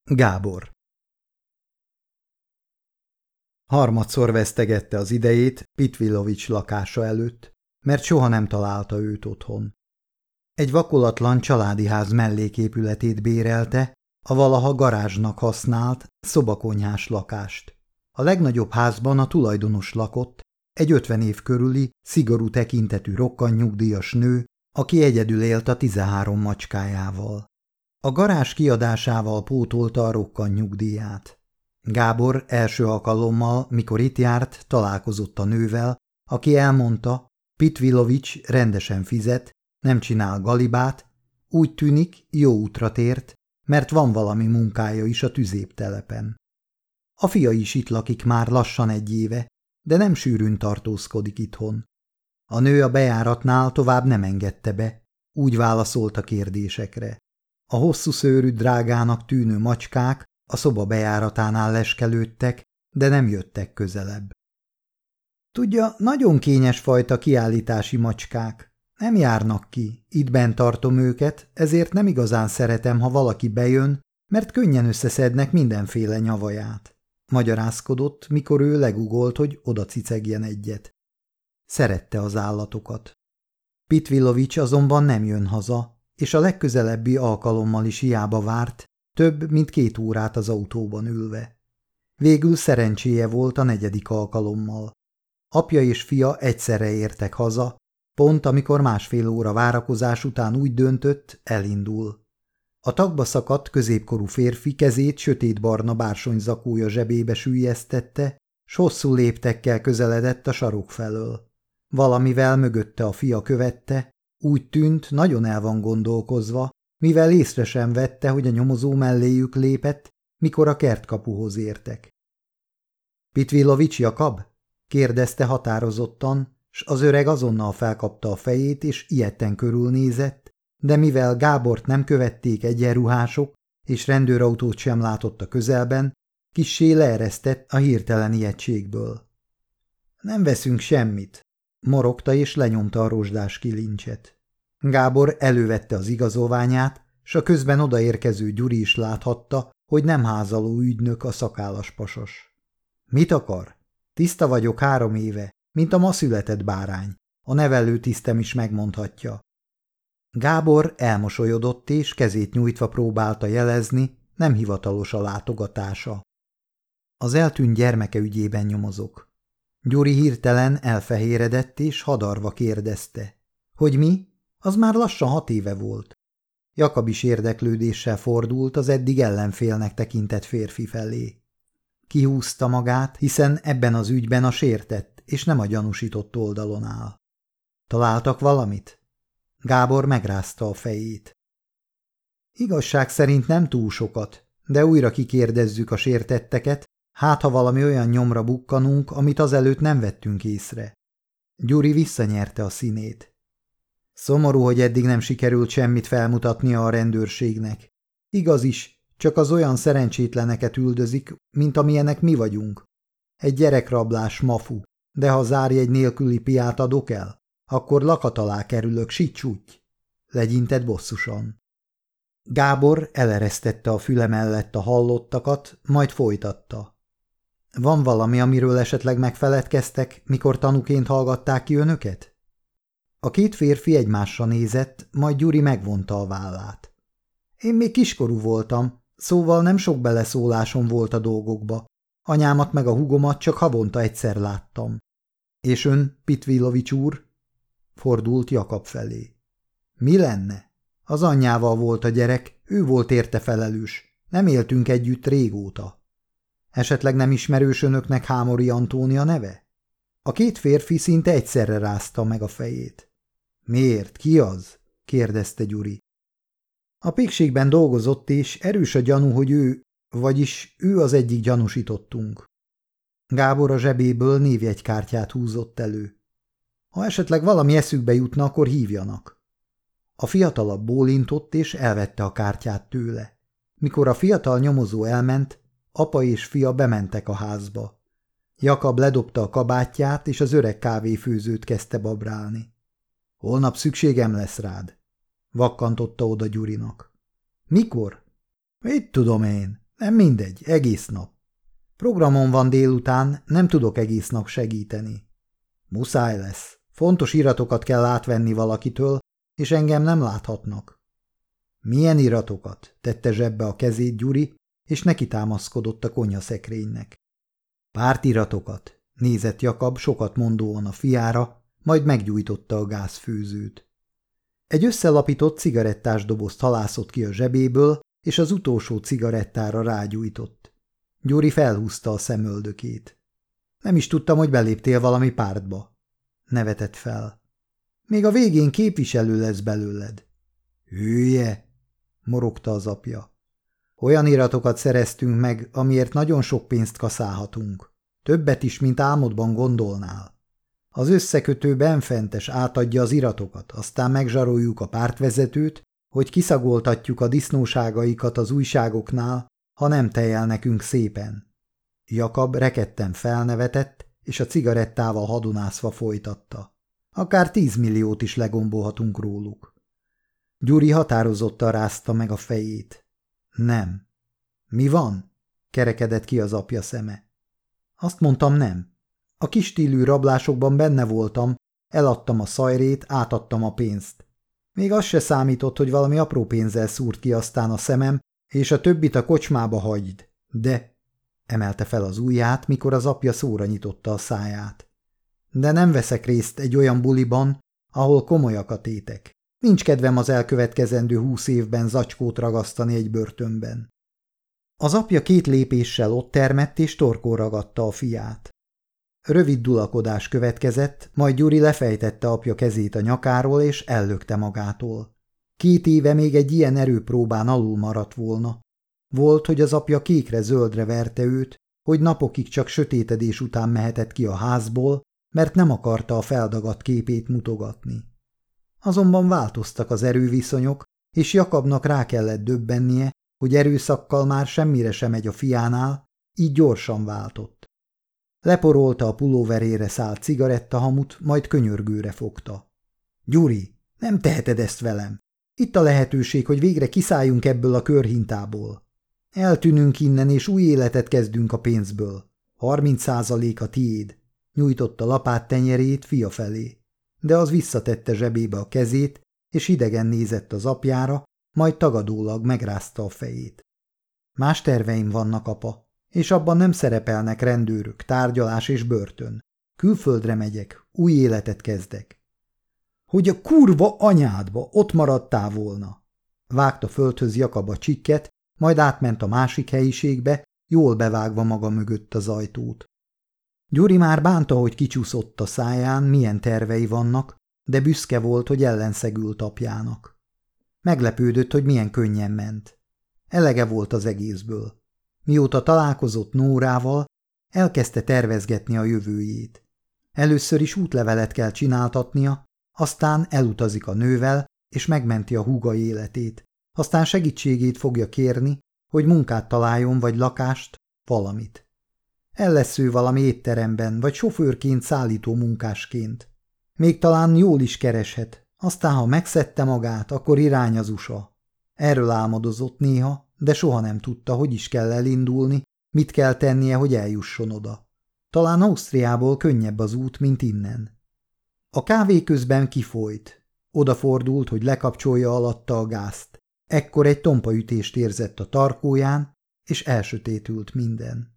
Gábor. Harmadszor vesztegette az idejét Pitvilovics lakása előtt, mert soha nem találta őt otthon. Egy vakolatlan családi ház melléképületét bérelte, a valaha garázsnak használt, szobakonyhás lakást. A legnagyobb házban a tulajdonos lakott, egy 50 év körüli, szigorú tekintetű rokkantnyugdíjas nő, aki egyedül élt a 13 macskájával. A garázs kiadásával pótolta a rokkantnyugdíját. Gábor első alkalommal, mikor itt járt, találkozott a nővel, aki elmondta, Pitvilovics rendesen fizet, nem csinál galibát, úgy tűnik, jó útra tért, mert van valami munkája is a tüzéptelepen. A fia is itt lakik már lassan 1 éve, de nem sűrűn tartózkodik itthon. A nő a bejáratnál tovább nem engedte be, úgy válaszolt a kérdésekre. A hosszú szőrű drágának tűnő macskák a szoba bejáratánál leskelődtek, de nem jöttek közelebb. Tudja, nagyon kényes fajta kiállítási macskák. Nem járnak ki, itt bent tartom őket, ezért nem igazán szeretem, ha valaki bejön, mert könnyen összeszednek mindenféle nyavaját. Magyarázkodott, mikor ő legugolt, hogy oda cicegjen egyet. Szerette az állatokat. Pitvilovics azonban nem jön haza, és a legközelebbi alkalommal is hiába várt, több mint 2 órát az autóban ülve. Végül szerencséje volt a 4. alkalommal. Apja és fia egyszerre értek haza, pont amikor 1,5 óra várakozás után úgy döntött, elindul. A tagba szakadt középkorú férfi kezét sötétbarna bársonyzakója zsebébe süllyesztette, s hosszú léptekkel közeledett a sarok felől. Valamivel mögötte a fia követte, úgy tűnt, nagyon el van gondolkozva, mivel észre sem vette, hogy a nyomozó melléjük lépett, mikor a kertkapuhoz értek. – Pitvilovics Jakab? – kérdezte határozottan, s az öreg azonnal felkapta a fejét, és ijedten körülnézett, de mivel Gábort nem követték egyenruhások, és rendőrautót sem látott a közelben, kissé leeresztett a hirtelen ijegységből. – Nem veszünk semmit – morogta, és lenyomta a rozsdás kilincset. Gábor elővette az igazolványát, s a közben odaérkező Gyuri is láthatta, hogy nem házaló ügynök a szakállas pasas. – Mit akar? Tiszta vagyok 3 éve, mint a ma született bárány. A nevelőtisztem is megmondhatja. Gábor elmosolyodott, és kezét nyújtva próbálta jelezni, nem hivatalos a látogatása. Az eltűnt gyermeke ügyében nyomozok. Gyuri hirtelen elfehéredett, és hadarva kérdezte. Hogy mi? Az már lassan 6 éve volt. Jakab is érdeklődéssel fordult az eddig ellenfélnek tekintett férfi felé. Kihúzta magát, hiszen ebben az ügyben a sértett és nem a gyanúsított oldalon áll. Találtak valamit? Gábor megrázta a fejét. Igazság szerint nem túl sokat, de újra kikérdezzük a sértetteket, hát ha valami olyan nyomra bukkanunk, amit azelőtt nem vettünk észre. Gyuri visszanyerte a színét. Szomorú, hogy eddig nem sikerült semmit felmutatnia a rendőrségnek. Igaz is, csak az olyan szerencsétleneket üldözik, mint amilyenek mi vagyunk. Egy gyerekrablás mafu, de ha zárjegy nélküli piát adok el, akkor lakat alá kerülök, sicsúgy, legyintett bosszusan. Gábor eleresztette a füle mellett a hallottakat, majd folytatta. Van valami, amiről esetleg megfeledkeztek, mikor tanúként hallgatták ki önöket? A 2 férfi egymásra nézett, majd Gyuri megvonta a vállát. Én még kiskorú voltam, szóval nem sok beleszólásom volt a dolgokba. Anyámat meg a húgomat csak havonta egyszer láttam. És ön, Pitvilovics úr? Fordult Jakab felé. Mi lenne? Az anyjával volt a gyerek, ő volt érte felelős. Nem éltünk együtt régóta. Esetleg nem ismerős önöknek Hámori Antónia neve? A 2 férfi szinte egyszerre rázta meg a fejét. Miért? Ki az? kérdezte Gyuri. A pékségben dolgozott, és erős a gyanú, hogy vagyis ő az egyik gyanúsítottunk. Gábor a zsebéből névjegykártyát húzott elő. Ha esetleg valami eszükbe jutna, akkor hívjanak. A fiatalabb bólintott, és elvette a kártyát tőle. Mikor a fiatal nyomozó elment, apa és fia bementek a házba. Jakab ledobta a kabátját, és az öreg kávéfőzőt kezdte babrálni. Holnap szükségem lesz rád, vakkantotta oda Gyurinak. Mikor? Mit tudom én, Nem mindegy, egész nap. Programon van délután, nem tudok egész nap segíteni. Muszáj lesz. Fontos iratokat kell átvenni valakitől, és engem nem láthatnak. Milyen iratokat? Tette zsebbe a kezét Gyuri, és neki támaszkodott a konyhaszekrénynek. Pártiratokat, nézett Jakab sokat mondóan a fiára, majd meggyújtotta a gázfőzőt. Egy összelapított cigarettás dobozt halászott ki a zsebéből, és az utolsó cigarettára rágyújtott. Gyuri felhúzta a szemöldökét. Nem is tudtam, hogy beléptél valami pártba. Nevetett fel. Még a végén képviselő lesz belőled. Hülye, morogta az apja. Olyan iratokat szereztünk meg, amiért nagyon sok pénzt kaszálhatunk. Többet is, mint álmodban gondolnál. Az összekötő benfentes átadja az iratokat, aztán megzsaroljuk a pártvezetőt, hogy kiszagoltatjuk a disznóságaikat az újságoknál, ha nem tejel nekünk szépen. Jakab rekedten felnevetett, és a cigarettával hadonászva folytatta. Akár 10 milliót is legombolhatunk róluk. Gyuri határozottan rázta meg a fejét. Nem. Mi van? Kerekedett ki az apja szeme. Azt mondtam, nem. A kis stílű rablásokban benne voltam, eladtam a szajrét, átadtam a pénzt. Még az se számított, hogy valami apró pénzzel szúrt ki aztán a szemem, és a többit a kocsmába hagyd. De... emelte fel az ujját, mikor az apja szóra nyitotta a száját. De nem veszek részt egy olyan buliban, ahol komolyak a tétek. Nincs kedvem az elkövetkezendő 20 évben zacskót ragasztani egy börtönben. Az apja 2 lépéssel ott termett és torkon ragadta a fiát. Rövid dulakodás következett, majd Gyuri lefejtette apja kezét a nyakáról és ellökte magától. 2 éve még egy ilyen erőpróbán alul maradt volna. Volt, hogy az apja kékre-zöldre verte őt, hogy napokig csak sötétedés után mehetett ki a házból, mert nem akarta a feldagadt képét mutogatni. Azonban változtak az erőviszonyok, és Jakabnak rá kellett döbbennie, hogy erőszakkal már semmire sem megy a fiánál, így gyorsan váltott. Leporolta a pulóverére szállt cigarettahamut, majd könyörgőre fogta. Gyuri, nem teheted ezt velem. Itt a lehetőség, hogy végre kiszálljunk ebből a körhintából. Eltűnünk innen, és új életet kezdünk a pénzből. 30% a tiéd. Nyújtotta lapát tenyerét fia felé. De az visszatette zsebébe a kezét, és idegen nézett az apjára, majd tagadólag megrázta a fejét. Más terveim vannak, apa, és abban nem szerepelnek rendőrök, tárgyalás és börtön. Külföldre megyek, új életet kezdek. Hogy a kurva anyádba ott maradtál volna. Vágta földhöz Jakab a csikket, majd átment a másik helyiségbe, jól bevágva maga mögött az ajtót. Gyuri már bánta, hogy kicsúszott a száján, milyen tervei vannak, de büszke volt, hogy ellenszegült apjának. Meglepődött, hogy milyen könnyen ment. Elege volt az egészből. Mióta találkozott Nórával, elkezdte tervezgetni a jövőjét. Először is útlevelet kell csináltatnia, aztán elutazik a nővel, és megmenti a húga életét. Aztán segítségét fogja kérni, hogy munkát találjon, vagy lakást, valamit. El lesz ő valami étteremben, vagy sofőrként, szállító munkásként. Még talán jól is kereshet, aztán ha megszedte magát, akkor irány az USA. Erről álmodozott néha, de soha nem tudta, hogy is kell elindulni, mit kell tennie, hogy eljusson oda. Talán Ausztriából könnyebb az út, mint innen. A kávé közben kifolyt. Odafordult, hogy lekapcsolja alatta a gázt. Ekkor egy tompaütést érzett a tarkóján, és elsötétült minden.